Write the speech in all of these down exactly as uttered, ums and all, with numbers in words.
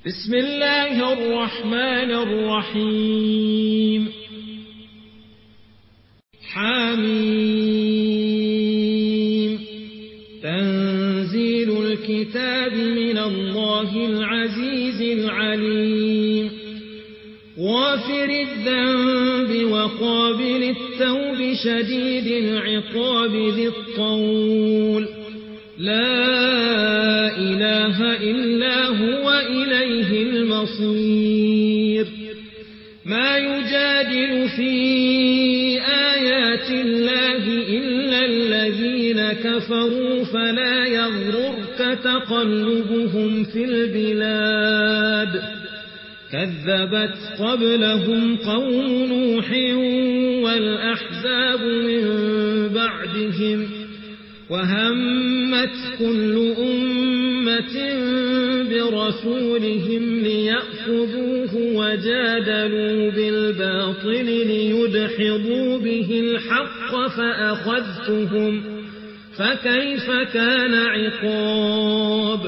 بسم الله الرحمن الرحيم حميم تنزيل الكتاب من الله العزيز العليم غافر الذنب وقابل التوب شديد العقاب ذي الطول لا إله إلا هو إليه المصير ما يجادل في آيات الله إلا الذين كفروا فلا يغررك تقلبهم في البلاد كذبت قبلهم قوم نوح والأحزاب من بعدهم وهمت كل أمة برسولهم ليأخذوه وجادلوا بالباطل ليدحضوا به الحق فأخذتهم فكيف كان عقاب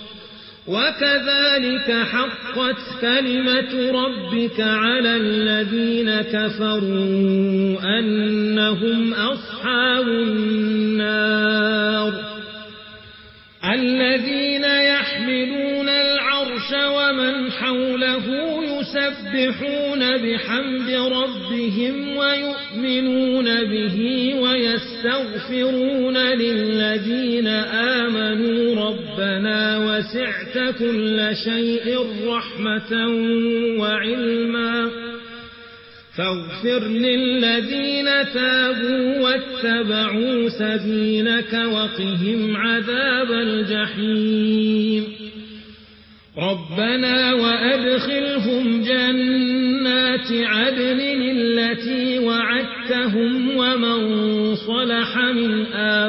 وكذلك حقت كلمة ربك على الذين كفروا أنهم أصحاب النار الذين يحملون العرش ومن حوله يسبحون بحمد ربهم ويؤمنون به ويستغفرون للذين آمنوا ربنا وسعت كل شيء رحمة وعلما فاغفر للذين تابوا واتبعوا سبيلك وقهم عذاب الجحيم ربنا وأدخلهم جنات عدن التي وعدتهم ومن صلح من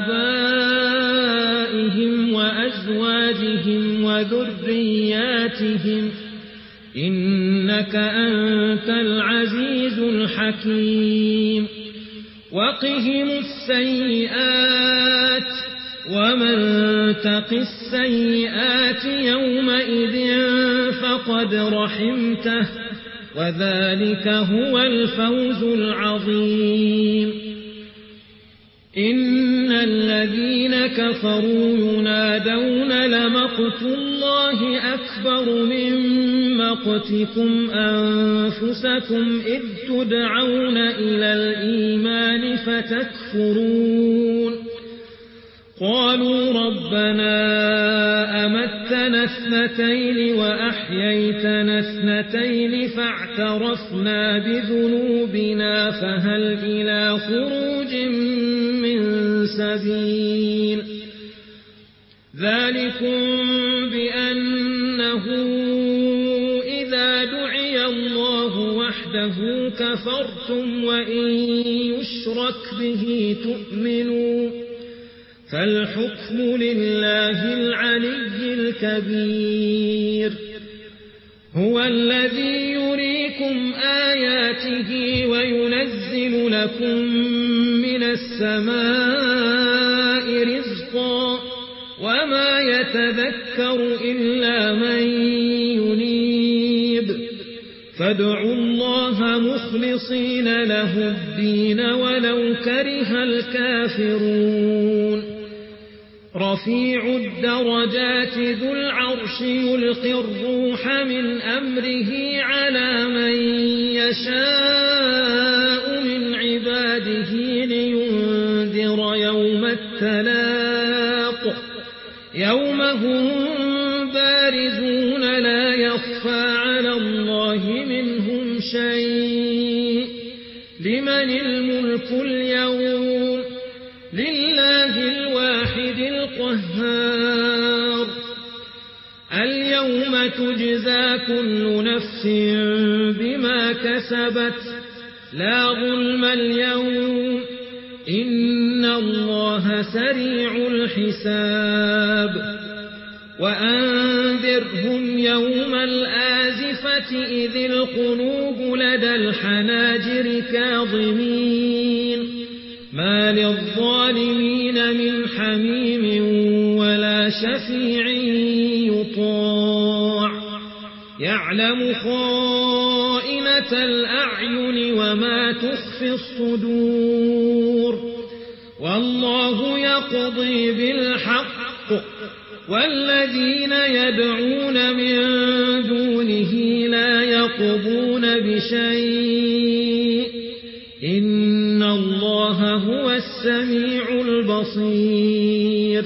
آبائهم وأزواجهم وذرياتهم إنك أنت العزيز الحكيم وقهم السيئات ومن تق السيئات يومئذ فقد رحمته وذلك هو الفوز العظيم إن الذين كفروا ينادون لمقت الله أكبر من مقتكم أنفسكم إذ تدعون إلى الإيمان فتكفرون قالوا ربنا أمتنا اثنتين وأحييتنا اثنتين فاعترفنا بذنوبنا فهل إلى خروج من سبيل ذلكم بأنه إذا دعي الله وحده كفرتم وإن يشرك به تؤمنون فالحكم لله العلي الكبير هو الذي يريكم آياته وينزل لكم من السماء رزقا وما يتذكر إلا من ينيب فادعوا الله مخلصين له الدين ولو كره الكافرون رفيع الدرجات ذو العرش يلقي الروح من أمره على من يشاء من عباده لينذر يوم التلاق يوم هم بارزون لا يخفى على الله منهم شيء لمن الملك اليوم لله الواحد القهار اليوم تجزى كل نفس بما كسبت لا ظلم اليوم إن الله سريع الحساب وأنذرهم يوم الآزفة إذ القلوب لدى الحناجر كاظمين ما للظالمين من حميم ولا شفيع يطاع يعلم خائنة الأعين وما تخفي الصدور والله يقضي بالحق والذين يدعون من دونه لا يقضون بشيء إن الله هو السميع البصير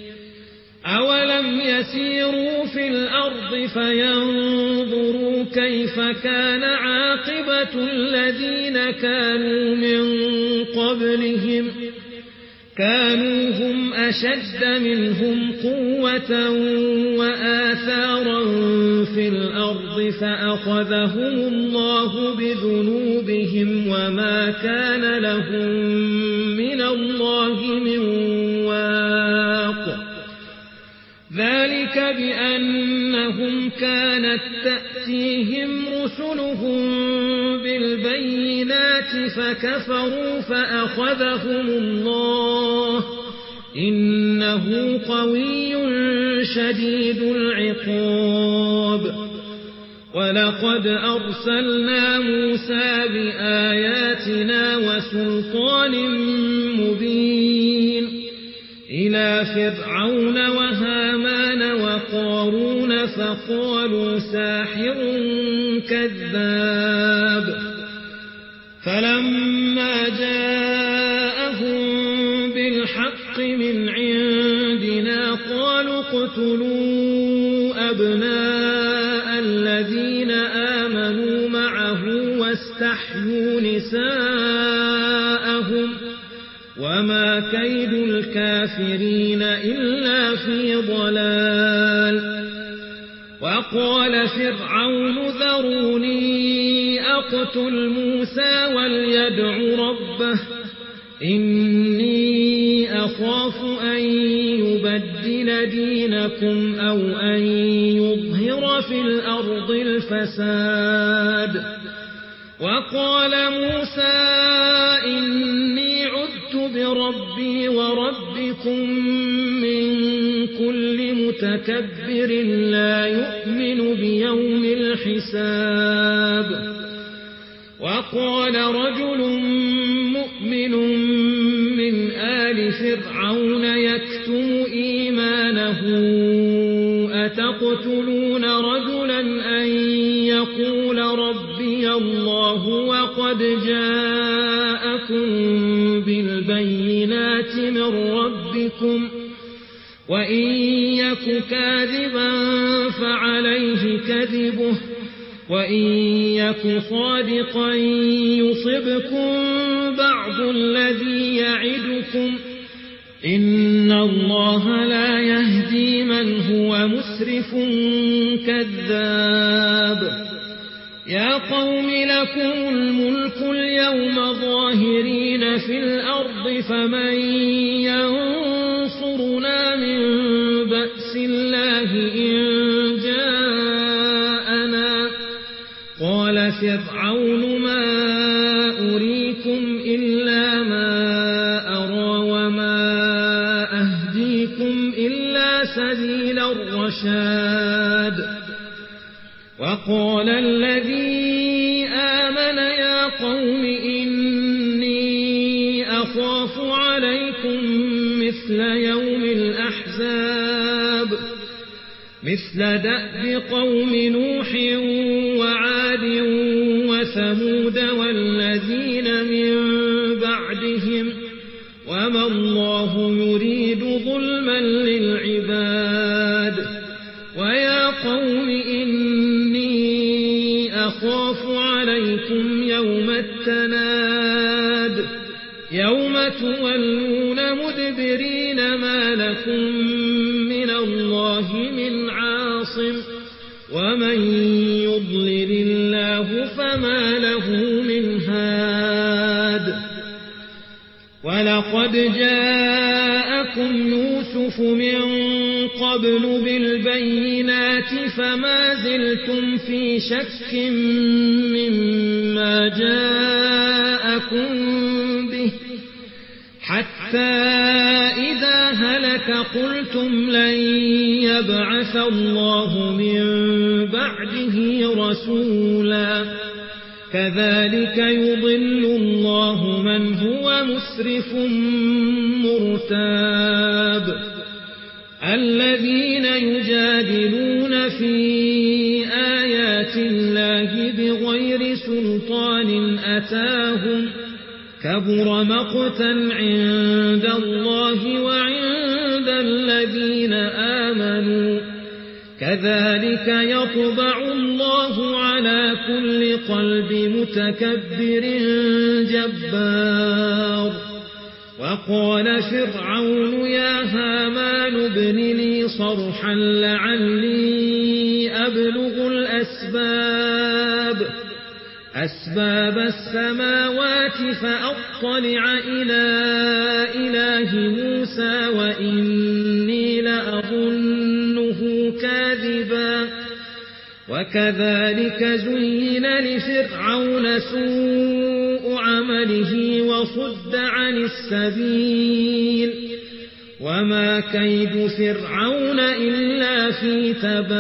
أولم يسيروا في الأرض فينظروا كيف كان عاقبة الذين كانوا من قبلهم كانوا هم أشد منهم قوة وآثارا في الأرض فأخذهم الله بذنوبهم وما كان لهم من الله من واق ذلك بأنهم كانت تأتيهم رسلهم بالبينات فكفروا فأخذهم الله إنه قوي شديد العقاب ولقد أرسلنا موسى بآياتنا وسلطان مبين إلى فرعون وهامان وقارون فقالوا ساحر كذاب فلما جاءهم بالحق من عندنا قالوا اقتلوا أبناء الذين آمنوا معه واستحيوا نساءهم وما كيد الكافرين إلا في ضلال وقال فرعون ذروني أقتل موسى وليدع ربه إني أخاف أن يبدل دينكم أو أن يظهر في الأرض الفساد وقال موسى إني عذت بربي وربكم من كل متكبر لا يؤمن بيوم الحساب وقال رجل مؤمن من آل فرعون يكتم إيمانه أتقتلون رجلا أن يقول ربي الله وقد جاءكم بالبينات من ربكم وإن يك كاذبا فعليه كذبه وإن يك صادقا يصبكم بعض الذي يعدكم إن الله لا يهدي من هو مسرف كذاب يا قوم لكم الملك اليوم ظاهرين في الأرض فمن ينصرنا من بأس الله إن جاءنا قال فرعون ما أريكم إلا ما أرى وما أهديكم إلا سبيل الرشاد وقال الذي آمن يا قوم إني أخاف عليكم مثل يوم الأحزاب مثل دأب قوم نوح وعاد وثمود والذين من بعدهم وما الله يريد ظلما للعباد ويا قوم إني أخاف عليكم يوم التناد يوم تولون مدبرين ما لكم من الله من عاصم ومن يضلل الله فما له من هاد ولقد جاءكم يوسف من قبل بالبينات فما زلتم في شك مما جاءكم به حتى إذا هلك قلتم لن يبعث الله من بعده رسولا كذلك يضل الله من هو مسرف مرتاب الذين يجادلون في آيات الله بغير سلطان أتاهم كبر مقتا عند الله وعند الذين آمنوا كذلك يطبع الله على كل قلب متكبر جبار وقال فرعون يا هامان ابن لي صرحا لعلي أبلغ الأسباب أسباب السماوات فأطلع إلى إله موسى وإني لأظنه كاذبا وكذلك زين لفرعون سوء عمله وصد عن السبيل وما كيد فرعون إلا في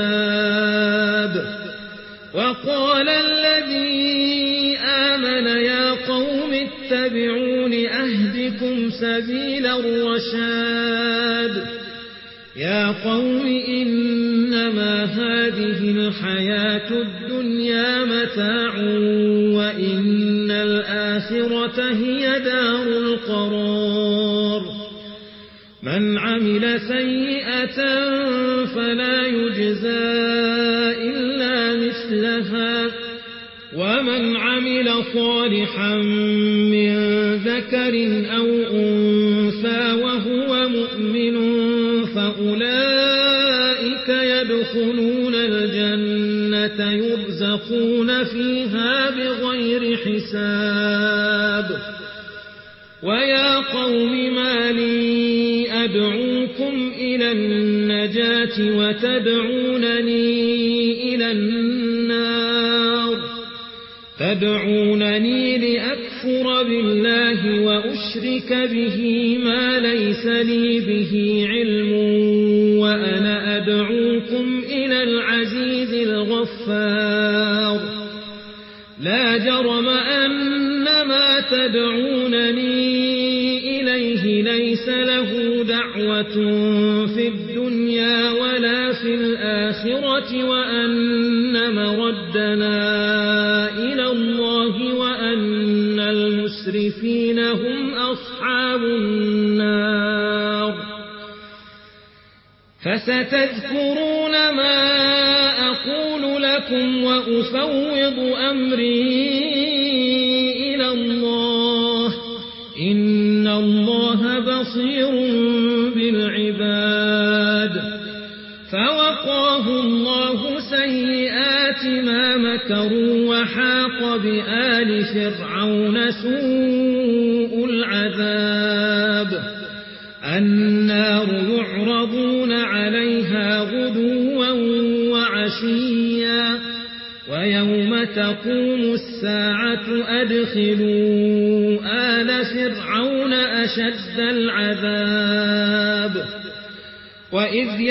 تباب وقال الذي آمن يا قوم اتبعون أهدكم سبيل الرشاد يا قوم إنما هذه الحياة الدنيا متاع وإن الآخرة هي دار القرار من عمل سيئة فلا يجزى إلا مثلها ومن عمل صالحا من ذكر أو أنثى وهو مؤمن فأولئك يدخلون الجنة يرزقون فيها بغير حساب ويا قوم ما لي أدعوكم إلى النجاة وتدعونني إلى النار تدعونني لأكفر بالله وأشرك به ما ليس لي به علم وأنا أدعوكم إلى العزيز الغفار لا جرم أن ما تدعونني إليه ليس له دعوة في الدنيا ولا في الآخرة وأن مردنا إلى الله وأن المسرفين هم أصحاب النار فستذكرون ما أقول لكم وأفوض أمري إلى الله إن الله بصير بالعباد فوقاه الله سيئات ما مكروا وحاق بآل فرعون سوء العذاب النار يعرضون عليها غدوا وعشيا ويوم تقوم الساعة أدخلوا آل فرعون أشد العذاب وإذ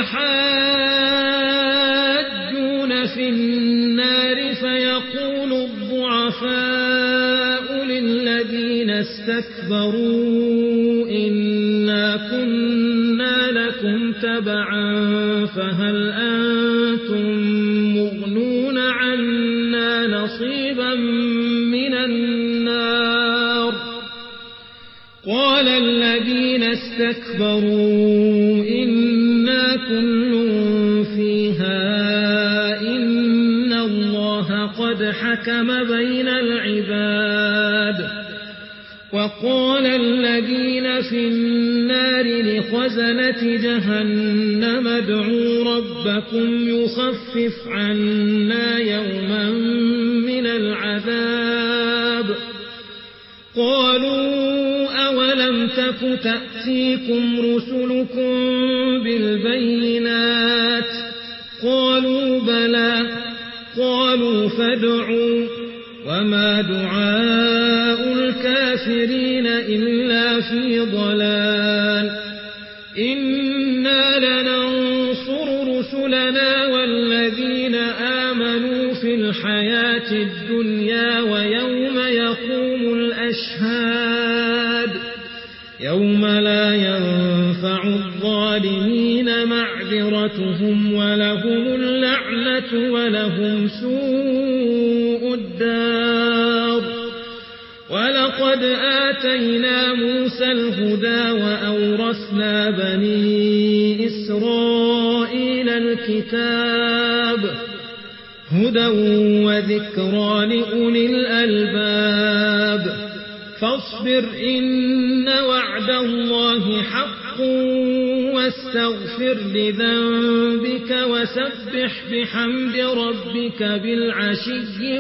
يتحاجون في النار فيقول الضعفاء للذين استكبروا إنا كنا لكم تبعا فهل أنتم مغنون عنا نصيبا من النار قال الذين استكبروا إنا كل فيها إن الله قد حكم بين العباد وقال الذين في النار لخزنة جهنم ادعوا ربكم يخفف عنا يوما من العذاب قالوا أولم تك تأتيكم رسلكم بالبينات قالوا بلى قالوا فادعوا وما دعاء الكافرين إلا في ضلال إنا لننصر آمنوا في الحياة الدنيا ويوم يقوم الأشهاد يوم لا ينفع الظالمين معذرتهم ولهم اللعنة ولهم سوء الدار. ولقد آتينا موسى الهدى وأورثنا بني إسرائيل الكتاب هدى وذكرى لأولي الألباب. فاصبر إن وعد الله حق واستغفر لذنبك وسبح بحمد ربك بالعشي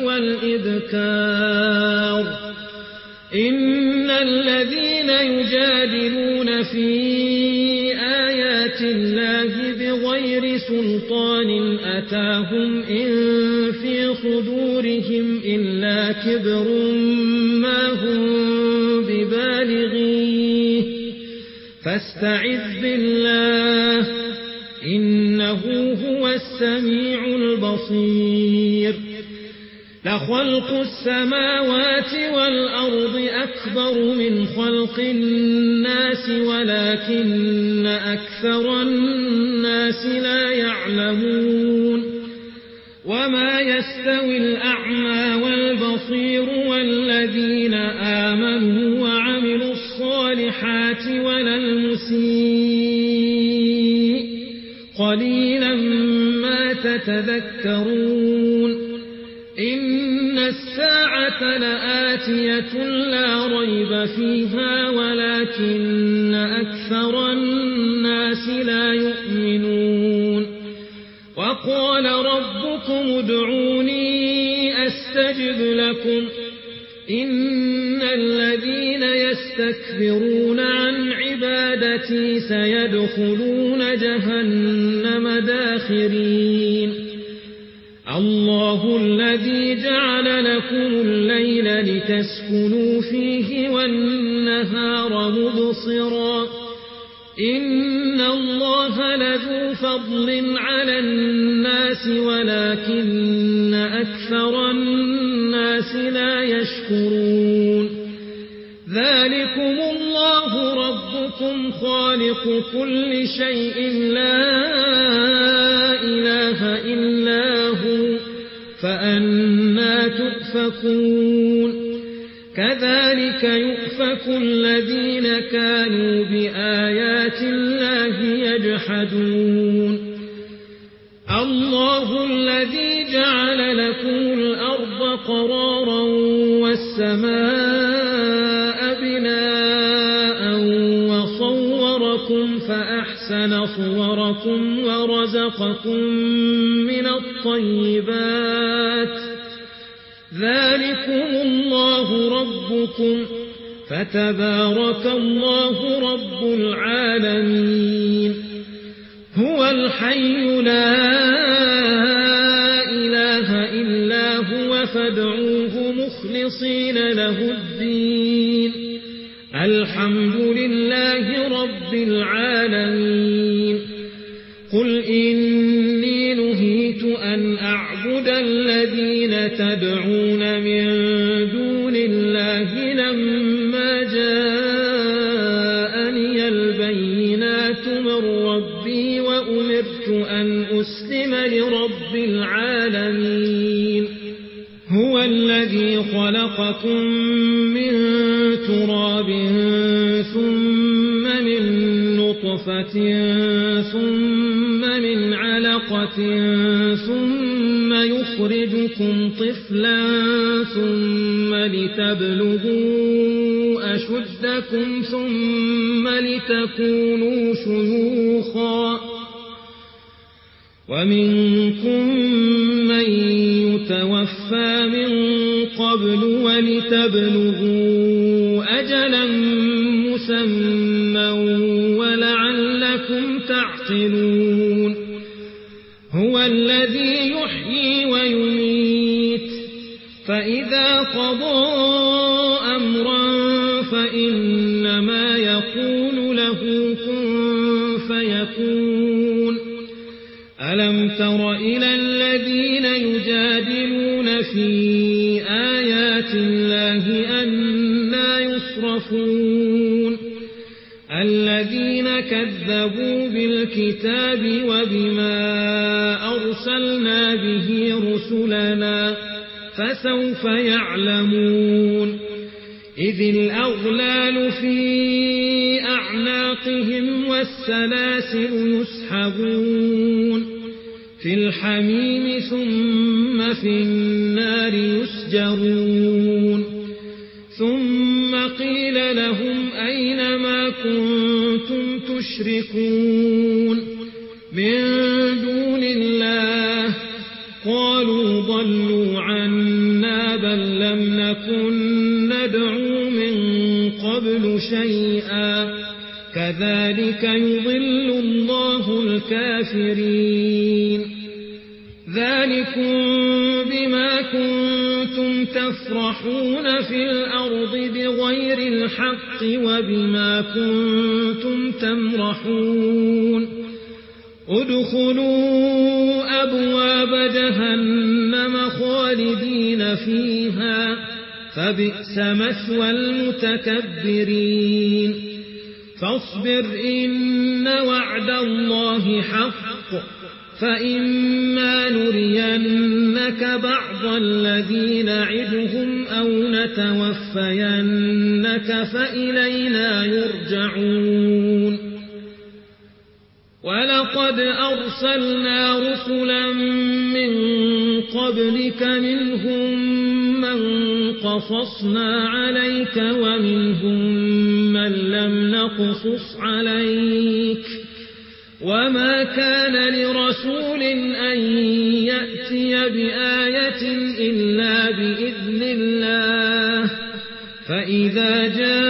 والإبكار. إن الذين يجادلون في آيات الله بغير سلطان أتاهم إن في صدورهم إلا كبر ما هم ببالغيه فاستعذ بالله إنه هو السميع البصير. لخلق السماوات والأرض أكبر من خلق الناس ولكن أكثر الناس لا يعلمون. وما يستوي الأعمى والبصير والذين آمنوا وعملوا الصالحات ولا المسيء قليلا ما تتذكرون. إن الساعة لآتية لا ريب فيها ولكن أكثر الناس لا يؤمنون. وقال ربكم ادعوني أستجب لكم إن الذين يستكبرون عن عبادتي سيدخلون جهنم داخرين. الله الذي جعل لكم الليل لتسكنوا فيه والنهار مبصرا إن الله لذو فضل على الناس ولكن أكثر الناس لا يشكرون. ذلكم الله ربكم خالق كل شيء لا إله إلا هو فأنى تؤفكون. كذلك يؤفك الذين كانوا بآيات الله يجحدون. الله الذي جعل لكم الأرض قرارا والسماء بناء وصوركم فأحسن صوركم ورزقكم من الطيبات. ذلكم الله ربكم فتبارك الله رب العالمين. هو الحي لا إله إلا هو فادعوه مخلصين له الدين. الحمد لله رب العالمين. قل إني نهيت أن أعبد الذين تدعون من دون الله لما جاءني البينات من ربي وأمرت أن أسلم لرب العالمين. هو الذي خلقكم من تراب ثم من نطفة ثم من علقة ثم يخرجكم طفلا ثم لتبلغوا أشدكم ثم لتكونوا شيوخا ومنكم من يتوفى من قبل ولتبلغوا أجلا مسمى ولعلكم تعقلون. هو الذي يحيي ويميت فإذا قضى أمرا فإنما يقول له كن فيكون. ألم تر إلى الذين يجادلون في آيات الله أنى يصرفون الذين كذبوا بالكتاب وبما أرسلنا به رسلنا فسوف يعلمون إذ الأغلال في أعناقهم والسلاسل يسحبون في الحميم ثم في النار يسجرون ثم قيل لهم أين ما كنتم تشركون من دون الله قالوا ضلوا عنا بل لم نكن ندعو من قبل شيئا كذلك يضل الله الكافرين ذلكم بما كنتم تفرحون في الأرض بغير الحق وبما كنتم تمرحون ادخلوا أبواب جهنم خالدين فيها فبئس مثوى المتكبرين فاصبر إن وعد الله حق فإما نرينك بعض الذي نعدهم أو نتوفينك فإلينا يرجعون ولقد أرسلنا رسلا من قبلك منهم من قصصنا عليك ومنهم من لم نقصص عليك وما كان لرسول أن يأتي بآية إلا بإذن الله فإذا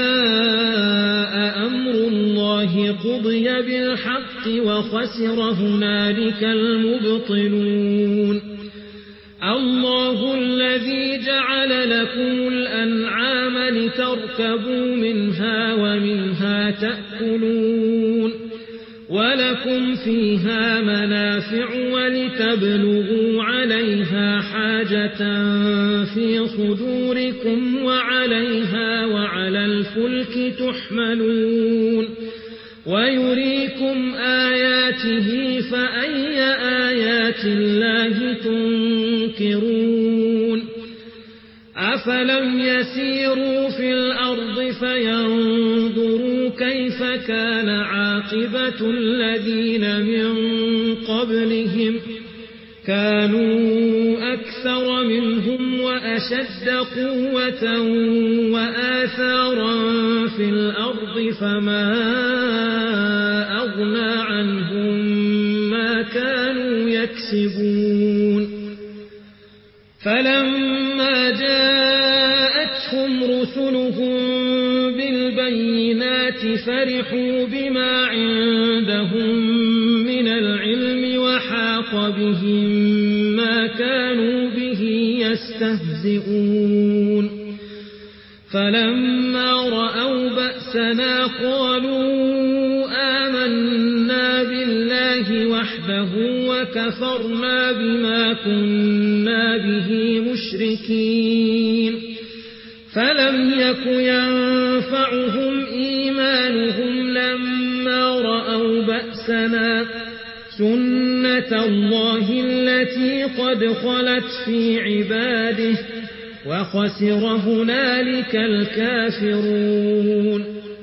جاء أمر الله قضي بالحق وخسر هنالك المبطلون الله الذي جعل لكم الأنعام لتركبوا منها ومنها تأكلون ولكم فيها منافع ولتبلغوا عليها حاجة في صدوركم وعليها وعلى الفلك تحملون ويريكم آياته فأي آيات الله تنكرون أفلم يسيروا في الأرض فينظروا كيف كان عاقبة الذين من قبلهم كانوا أكثر منهم وأشد قوة وآثارا في الأرض فما أغنى عنهم ما كانوا يكسبون فلما جاءتهم رسلهم بالبينات فرحوا بما عندهم من العلم وحاق بهم ما كانوا به يستهزئون فلما رأوا بأسنا قالوا آمنا بالله وحده وكفرنا بما كنا به مشركين فلم يك ينفعهم إيمانهم لما رأوا بأسنا سنة الله التي قد خلت في عباده وخسر هنالك الكافرون